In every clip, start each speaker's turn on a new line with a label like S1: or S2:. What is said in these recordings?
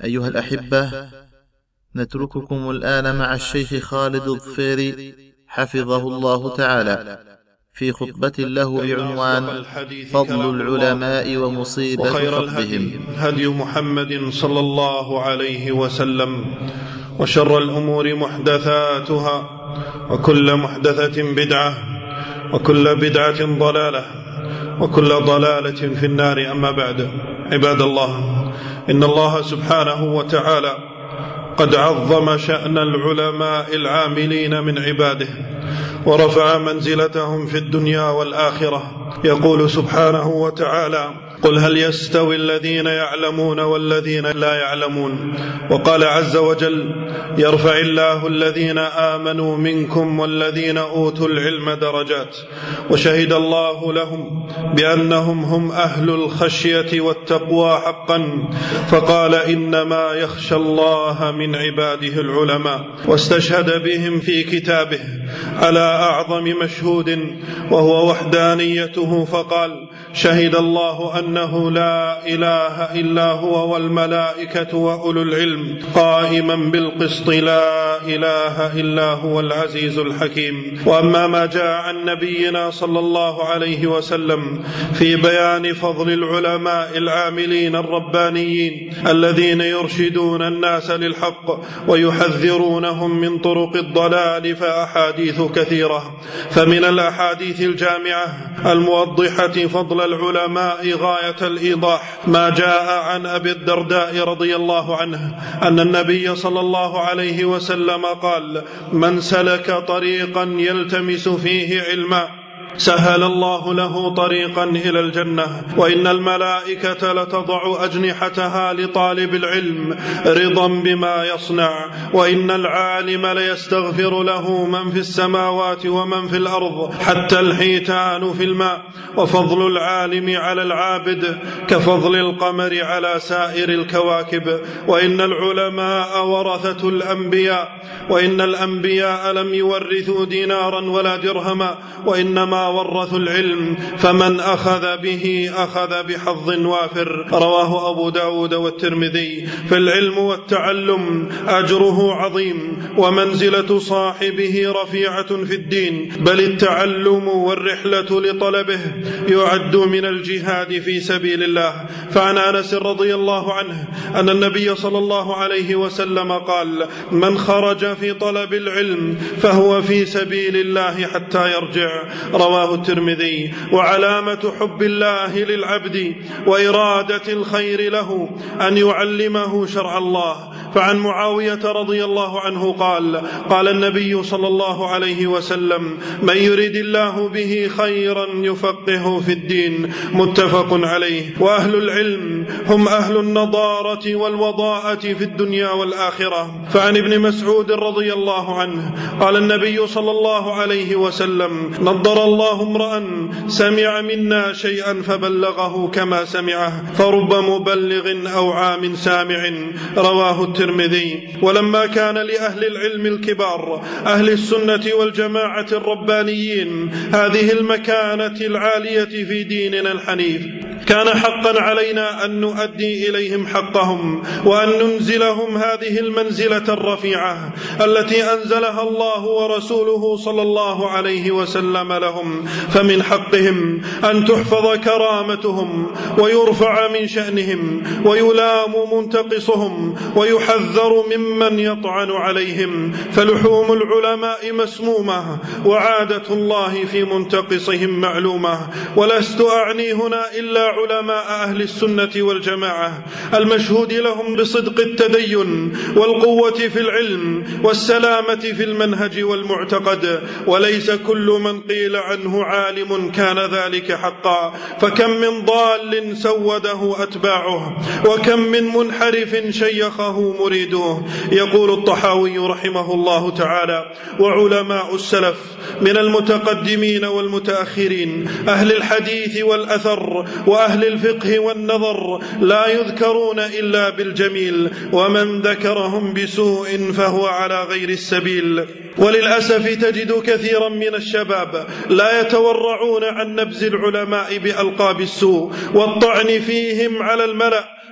S1: أيها الأحبة، نترككم الآن مع الشيخ خالد الظفيري حفظه الله تعالى في خطبة له بعنوان فضل العلماء ومصيبة فقدهم.
S2: هدي محمد صلى الله عليه وسلم، وشر الأمور محدثاتها، وكل محدثة بدعة، وكل بدعة ضلالة، وكل ضلالة في النار. أما بعد، عباد الله، إن الله سبحانه وتعالى قد عظم شأن العلماء العاملين من عباده، ورفع منزلتهم في الدنيا والآخرة. يقول سبحانه وتعالى: قل هل يستوي الذين يعلمون والذين لا يعلمون. وقال عز وجل: يرفع الله الذين آمنوا منكم والذين أوتوا العلم درجات. وشهد الله لهم بأنهم هم أهل الخشية والتقوى حقا، فقال: إنما يخشى الله من عباده العلماء. واستشهد بهم في كتابه على أعظم مشهود وهو وحدانيته، فقال: شهد الله أنه لا إله إلا هو والملائكة وأولو العلم قائما بالقسط، لا إله إلا هو العزيز الحكيم. وأما ما جاء عن نبينا صلى الله عليه وسلم في بيان فضل العلماء العاملين الربانيين الذين يرشدون الناس للحق ويحذرونهم من طرق الضلال، فأحاديث كثيرة. فمن الأحاديث الجامعة الموضحة فضل العلماء غاية الإيضاح ما جاء عن أبي الدرداء رضي الله عنه أن النبي صلى الله عليه وسلم قال: من سلك طريقا يلتمس فيه علما سهل الله له طريقا إلى الجنة. وإن الملائكة لتضع أجنحتها لطالب العلم رضا بما يصنع. وإن العالم ليستغفر له من في السماوات ومن في الأرض حتى الحيتان في الماء. وفضل العالم على العابد كفضل القمر على سائر الكواكب. وإن العلماء ورثة الأنبياء، وإن الأنبياء لم يورثوا دينارا ولا درهما، وإنما ورثوا العلم، فمن أخذ به أخذ بحظ وافر. رواه أبو داود والترمذي. فالعلم والتعلم أجره عظيم، ومنزلة صاحبه رفيعة في الدين، بل التعلم والرحلة لطلبه يعد من الجهاد في سبيل الله. فعن أنس رضي الله عنه أن النبي صلى الله عليه وسلم قال: من خرج في طلب العلم فهو في سبيل الله حتى يرجع. رواه الترمذي. وعلامة حب الله للعبد وإرادة الخير له أن يعلمه شرع الله. فعن معاوية رضي الله عنه قال: قال النبي صلى الله عليه وسلم: من يريد الله به خيرا يفقهه في الدين. متفق عليه. وأهل العلم هم أهل النضارة والوضاءة في الدنيا والآخرة. فعن ابن مسعود رضي الله عنه قال النبي صلى الله عليه وسلم: نضر الله امرأ سمع منا شيئا فبلغه كما سمعه، فرب مبلغ أو عام سامع. رواه الترمذي. ولما كان لأهل العلم الكبار أهل السنة والجماعة الربانيين هذه المكانة العالية في ديننا الحنيف، كان حقا علينا أن نؤدي إليهم حقهم، وأن ننزلهم هذه المنزلة الرفيعة التي أنزلها الله ورسوله صلى الله عليه وسلم لهم. فمن حقهم أن تحفظ كرامتهم ويرفع من شأنهم ويلام منتقصهم ويحذر ممن يطعن عليهم. فلحوم العلماء مسمومة، وعادة الله في منتقصهم معلومة. ولست أعني هنا إلا علماء أهل السنة والجماعة المشهود لهم بصدق التدين والقوة في العلم والسلامة في المنهج والمعتقد. وليس كل من قيل عنه عالم كان ذلك حقا، فكم من ضال سوده أتباعه، وكم من منحرف شيخه مريدوه. يقول الطحاوي رحمه الله تعالى: وعلماء السلف من المتقدمين والمتأخرين أهل الحديث والأثر وأهل الفقه والنظر لا يذكرون إلا بالجميل، ومن ذكرهم بسوء فهو على غير السبيل. وللأسف تجد كثيرا من الشباب لا يتورعون عن نبذ العلماء بألقاب السوء والطعن فيهم على الملأ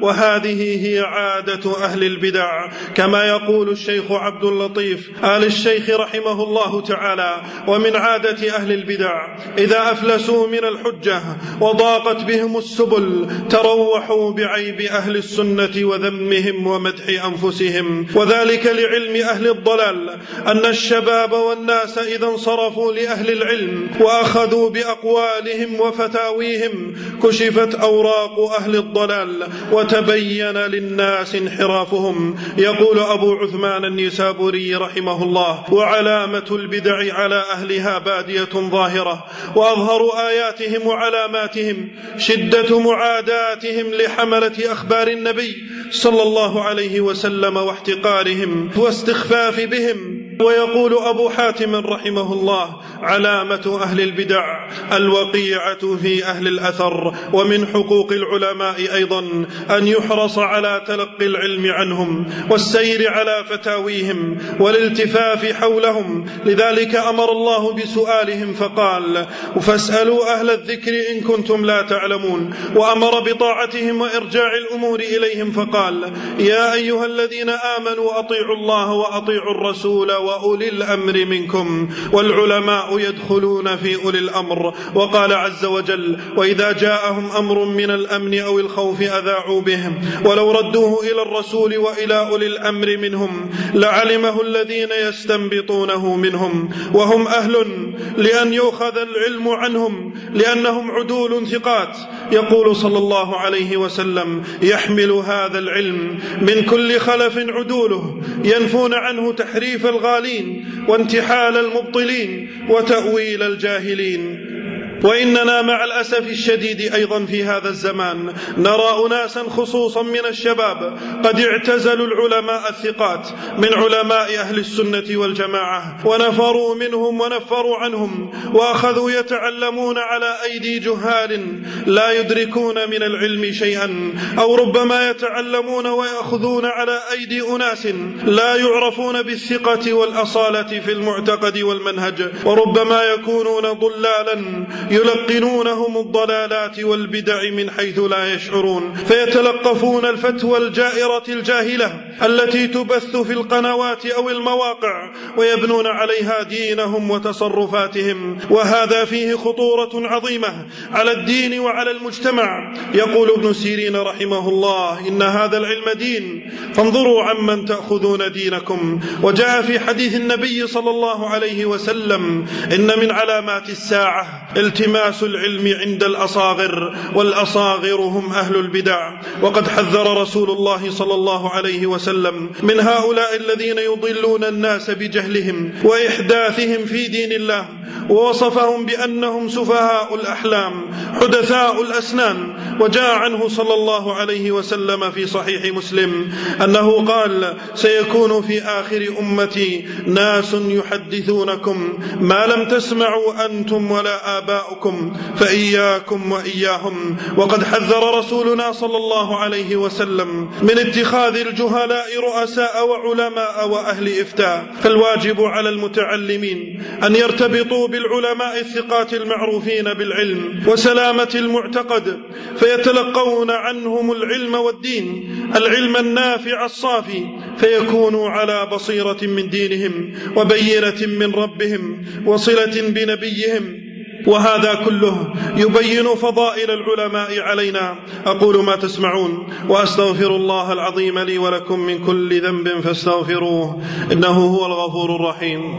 S2: وهذه هي عادة أهل البدع، كما يقول الشيخ عبد اللطيف آل الشيخ رحمه الله تعالى: ومن عادة أهل البدع إذا أفلسوا من الحجة وضاقت بهم السبل تروحوا بعيب أهل السنة وذمهم ومدح أنفسهم، وذلك لعلم أهل الضلال أن الشباب والناس إذا انصرفوا لأهل العلم وأخذوا بأقوالهم وفتاويهم كشفت أوراق أهل الضلال وتبين للناس انحرافهم. يقول أبو عثمان النيسابوري رحمه الله: وعلامة البدع على أهلها بادية ظاهرة، وأظهر آياتهم وعلاماتهم شدة معاداتهم لحملة أخبار النبي صلى الله عليه وسلم واحتقارهم واستخفاف بهم. ويقول أبو حاتم رحمه الله: علامة أهل البدع الوقيعة في أهل الأثر. ومن حقوق العلماء أيضا أن يحرص على تلقي العلم عنهم والسير على فتاويهم والالتفاف حولهم، لذلك أمر الله بسؤالهم فقال: فاسألوا أهل الذكر إن كنتم لا تعلمون، وأمر بطاعتهم وإرجاع الأمور إليهم فقال: يا أيها الذين آمنوا أطيعوا الله وأطيعوا الرسول وأولي الأمر منكم، والعلماء يدخلون في أولي الأمر. وقال عز وجل: وإذا جاءهم أمر من الأمن أو الخوف أذاعوا بهم ولو ردوه إلى الرسول وإلى أولي الأمر منهم لعلمه الذين يستنبطونه منهم، وهم أهل لأن يؤخذ العلم عنهم لأنهم عدول ثقات. يقول صلى الله عليه وسلم: يحمل هذا العلم من كل خلف عدوله ينفون عنه تحريف الغالين وانتحال المبطلين وتأويل الجاهلين. وإننا مع الأسف الشديد أيضا في هذا الزمان نرى أناسا خصوصا من الشباب قد اعتزلوا العلماء الثقات من علماء أهل السنة والجماعة ونفروا منهم ونفروا عنهم، وأخذوا يتعلمون على أيدي جهال لا يدركون من العلم شيئا، أو ربما يتعلمون ويأخذون على أيدي أناس لا يعرفون بالثقة والأصالة في المعتقد والمنهج، وربما يكونون ضلالا يلقنونهم الضلالات والبدع من حيث لا يشعرون، فيتلقفون الفتوى الجائرة الجاهلة التي تبث في القنوات أو المواقع ويبنون عليها دينهم وتصرفاتهم، وهذا فيه خطورة عظيمة على الدين وعلى المجتمع. يقول ابن سيرين رحمه الله: إن هذا العلم دين فانظروا عمن تأخذون دينكم. وجاء في حديث النبي صلى الله عليه وسلم: إن من علامات الساعة التماس العلم عند الأصاغر، والأصاغر هم أهل البدع. وقد حذر رسول الله صلى الله عليه وسلم من هؤلاء الذين يضلون الناس بجهلهم وإحداثهم في دين الله، ووصفهم بأنهم سفهاء الأحلام حدثاء الأسنان. وجاء عنه صلى الله عليه وسلم في صحيح مسلم أنه قال: سيكون في آخر أمتي ناس يحدثونكم ما لم تسمعوا أنتم ولا آباؤكم فإياكم وإياهم. وقد حذر رسولنا صلى الله عليه وسلم من اتخاذ الجهلاء رؤساء وعلماء وأهل إفتاء، فالواجب على المتعلمين أن يرتبطوا بالعلماء الثقات المعروفين بالعلم وسلامة المعتقد، فيتلقون عنهم العلم والدين، العلم النافع الصافي، فيكونوا على بصيرة من دينهم وبينة من ربهم وصلة بنبيهم. وهذا كله يبين فضائل العلماء علينا. أقول ما تسمعون وأستغفر الله العظيم لي ولكم من كل ذنب فاستغفروه إنه هو الغفور الرحيم.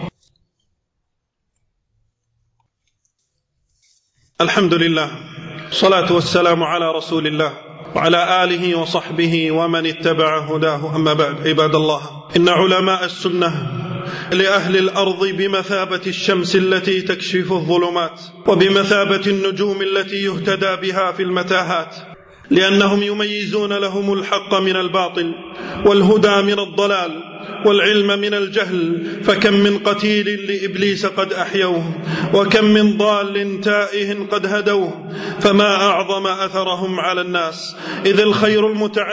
S2: الحمد لله، الصلاة والسلام على رسول الله وعلى آله وصحبه ومن اتبع هداه. أما بعد، عباد الله، إن علماء السنة لأهل الأرض بمثابة الشمس التي تكشف الظلمات، وبمثابة النجوم التي يهتدى بها في المتاهات، لأنهم يميزون لهم الحق من الباطل والهدى من الضلال والعلم من الجهل. فكم من قتيل لإبليس قد أحيوه، وكم من ضال تائه قد هدوه، فما أعظم أثرهم على الناس. إذ الخير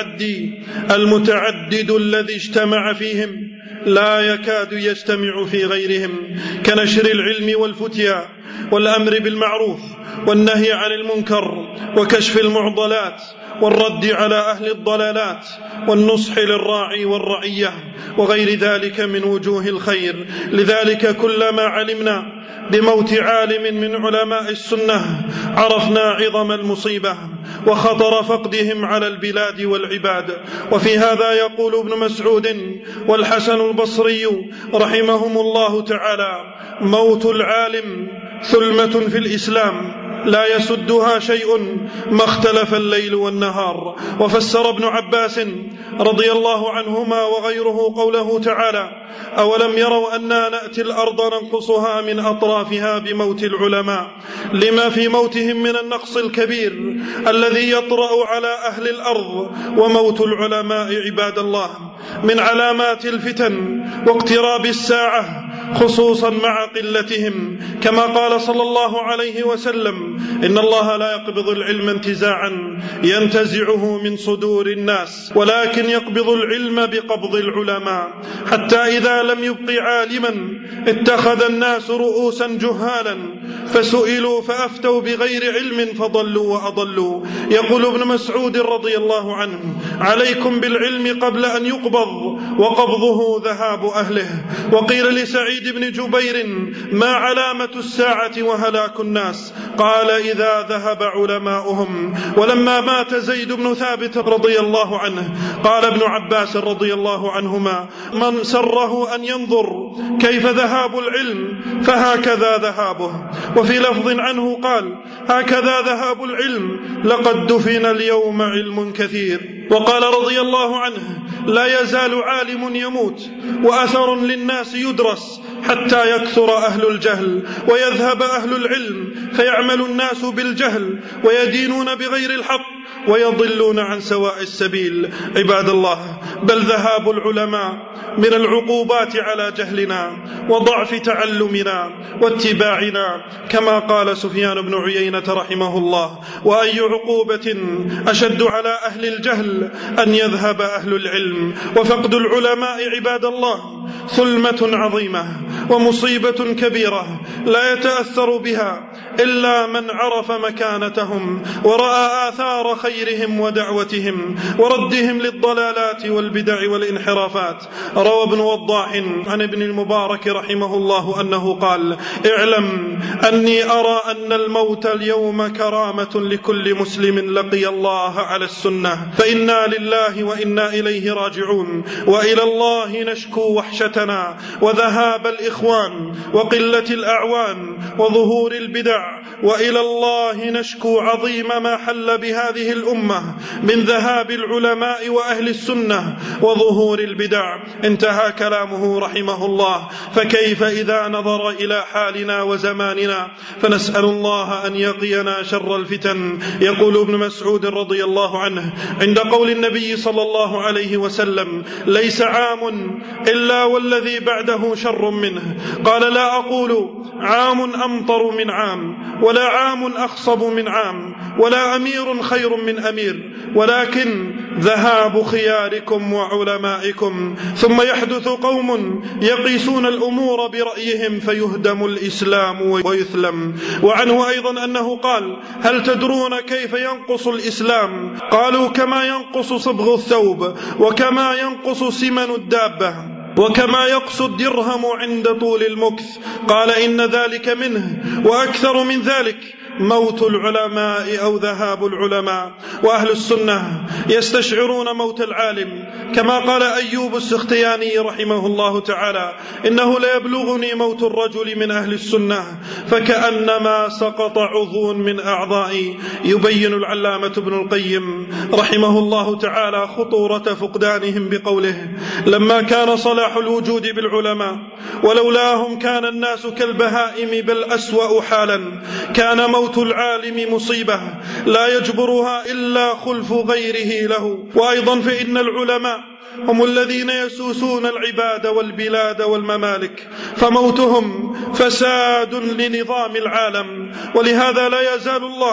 S2: المتعدد الذي اجتمع فيهم لا يكاد يجتمع في غيرهم، كنشر العلم والفتيا والأمر بالمعروف والنهي عن المنكر وكشف المعضلات والرد على أهل الضلالات والنصح للراعي والرعية وغير ذلك من وجوه الخير. لذلك كلما علمنا بموت عالم من علماء السنة عرفنا عظم المصيبة وخطر فقدهم على البلاد والعباد. وفي هذا يقول ابن مسعود والحسن البصري رحمهم الله تعالى: موت العالم ثلمة في الإسلام لا يسدها شيء ما اختلف الليل والنهار. وفسر ابن عباس رضي الله عنهما وغيره قوله تعالى: أولم يروا أنا نأتي الأرض ننقصها من أطرافها بموت العلماء، لما في موتهم من النقص الكبير الذي يطرأ على أهل الأرض. وموت العلماء عباد الله من علامات الفتن واقتراب الساعة، خصوصا مع قلتهم، كما قال صلى الله عليه وسلم: إن الله لا يقبض العلم انتزاعا ينتزعه من صدور الناس، ولكن يقبض العلم بقبض العلماء، حتى إذا لم يبق عالما اتخذ الناس رؤوسا جهالا فسئلوا فأفتوا بغير علم فضلوا وأضلوا. يقول ابن مسعود رضي الله عنه: عليكم بالعلم قبل أن يقبض، وقبضه ذهاب أهله. وقيل لسعيد بن جبير: ما علامة الساعة وهلاك الناس؟ قال: إذا ذهب علماؤهم. ولما مات زيد بن ثابت رضي الله عنه قال ابن عباس رضي الله عنهما: من سره أن ينظر كيف ذهاب العلم فهكذا ذهابه. وفي لفظ عنه قال: هكذا ذهاب العلم، لقد دفن اليوم علم كثير. وقال رضي الله عنه: لا يزال عالم يموت وأثر للناس يدرس حتى يكثر أهل الجهل ويذهب أهل العلم، فيعمل الناس بالجهل ويدينون بغير الحق ويضلون عن سواء السبيل. عباد الله، بل ذهاب العلماء من العقوبات على جهلنا وضعف تعلمنا واتباعنا، كما قال سفيان بن عيينة رحمه الله: وأي عقوبة أشد على أهل الجهل أن يذهب أهل العلم. وفقد العلماء عباد الله ثلمة عظيمة ومصيبة كبيرة لا يتأثر بها إلا من عرف مكانتهم ورأى آثار خيرهم ودعوتهم وردهم للضلالات والبدع والانحرافات. روى ابن وضاح عن ابن المبارك رحمه الله أنه قال: اعلم أني أرى أن الموت اليوم كرامة لكل مسلم لقي الله على السنة، فإنا لله وإنا إليه راجعون، وإلى الله نشكو وحشتنا وذهاب الإخوان وقلة الأعوان وظهور البدع، وإلى الله نشكو عظيم ما حل بهذه الأمة من ذهاب العلماء وأهل السنة وظهور البدع. انتهى كلامه رحمه الله. فكيف إذا نظر إلى حالنا وزماننا؟ فنسأل الله أن يقينا شر الفتن. يقول ابن مسعود رضي الله عنه عند قول النبي صلى الله عليه وسلم: ليس عام إلا والذي بعده شر منه. قال: لا أقول عام أمطر من عام، ولا عام أخصب من عام، ولا أمير خير من أمير، ولكن ذهاب خياركم وعلمائكم. ثم يحدث قوم يقيسون الأمور برأيهم فيهدم الإسلام ويثلم. وعنه أيضا أنه قال: هل تدرون كيف ينقص الإسلام؟ قالوا: كما ينقص صبغ الثوب، وكما ينقص سمن الدابة، وكما يقص الدرهم عند طول المكث. قال: إن ذلك منه، وأكثر من ذلك موت العلماء أو ذهاب العلماء. وأهل السنة يستشعرون موت العالم، كما قال أيوب السختياني رحمه الله تعالى: إنه لا يبلغني موت الرجل من أهل السنة فكأنما سقط عضو من أعضائي. يبين العلامة ابن القيم رحمه الله تعالى خطورة فقدانهم بقوله: لما كان صلاح الوجود بالعلماء ولولاهم كان الناس كالبهائم بل أسوأ حالا، كان موت العالم مصيبة لا يجبرها إلا خلف غيره له. وأيضا فإن العلماء هم الذين يسوسون العباد والبلاد والممالك، فموتهم فساد لنظام العالم. ولهذا لا يزال الله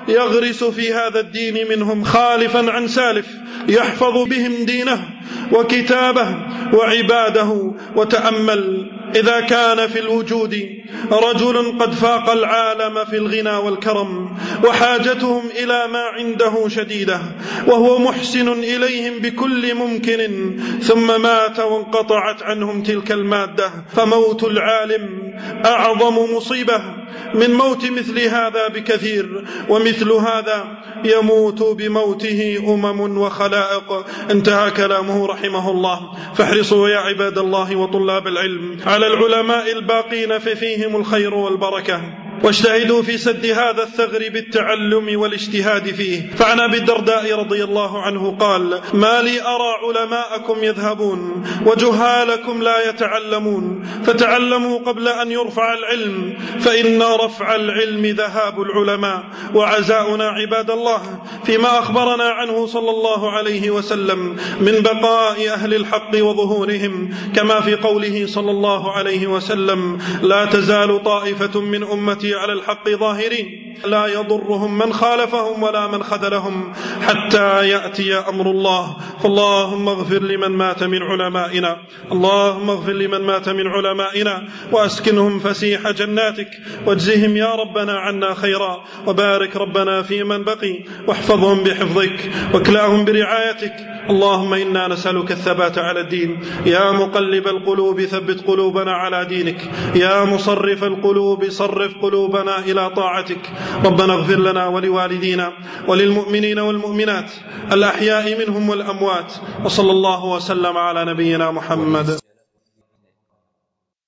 S2: يغرس في هذا الدين منهم خالفا عن سالف يحفظ بهم دينه وكتابه وعباده. وتأمل إذا كان في الوجود رجل قد فاق العالم في الغنى والكرم وحاجتهم إلى ما عنده شديدة وهو محسن إليهم بكل ممكن، ثم مات وانقطعت عنهم تلك المادة، فموت العالم أعظم مصيبة من موت مثل هذا بكثير، ومثل هذا يموت بموته أمم وخلائق. انتهى كلامه رحمه الله. فاحرصوا يا عباد الله وطلاب العلم على العلماء الباقين ففيهم الخير والبركة، واجتهدوا في سد هذا الثغر بالتعلم والاجتهاد فيه. فعن أبي الدرداء رضي الله عنه قال: ما لي أرى علماءكم يذهبون وجهالكم لا يتعلمون، فتعلموا قبل أن يرفع العلم، فإن رفع العلم ذهاب العلماء وعزاؤنا عباد الله فيما أخبرنا عنه صلى الله عليه وسلم من بقاء أهل الحق وظهورهم، كما في قوله صلى الله عليه وسلم: لا تزال طائفة من أمتي على الحق ظاهرين لا يضرهم من خالفهم ولا من خذلهم حتى يأتي أمر الله. فاللهم اغفر لمن مات من علمائنا، اللهم اغفر لمن مات من علمائنا وأسكنهم فسيح جناتك، واجزهم يا ربنا عنا خيرا، وبارك ربنا في من بقي، واحفظهم بحفظك واكلاهم برعايتك. اللهم إنا نسألك الثبات على الدين. يا مقلب القلوب ثبت قلوبنا على دينك، يا مصرف القلوب صرف قلوبنا إلى طاعتك. ربنا اغفر لنا ولوالدينا وللمؤمنين والمؤمنات الأحياء منهم والأموات، وصلى الله وسلم على نبينا محمد.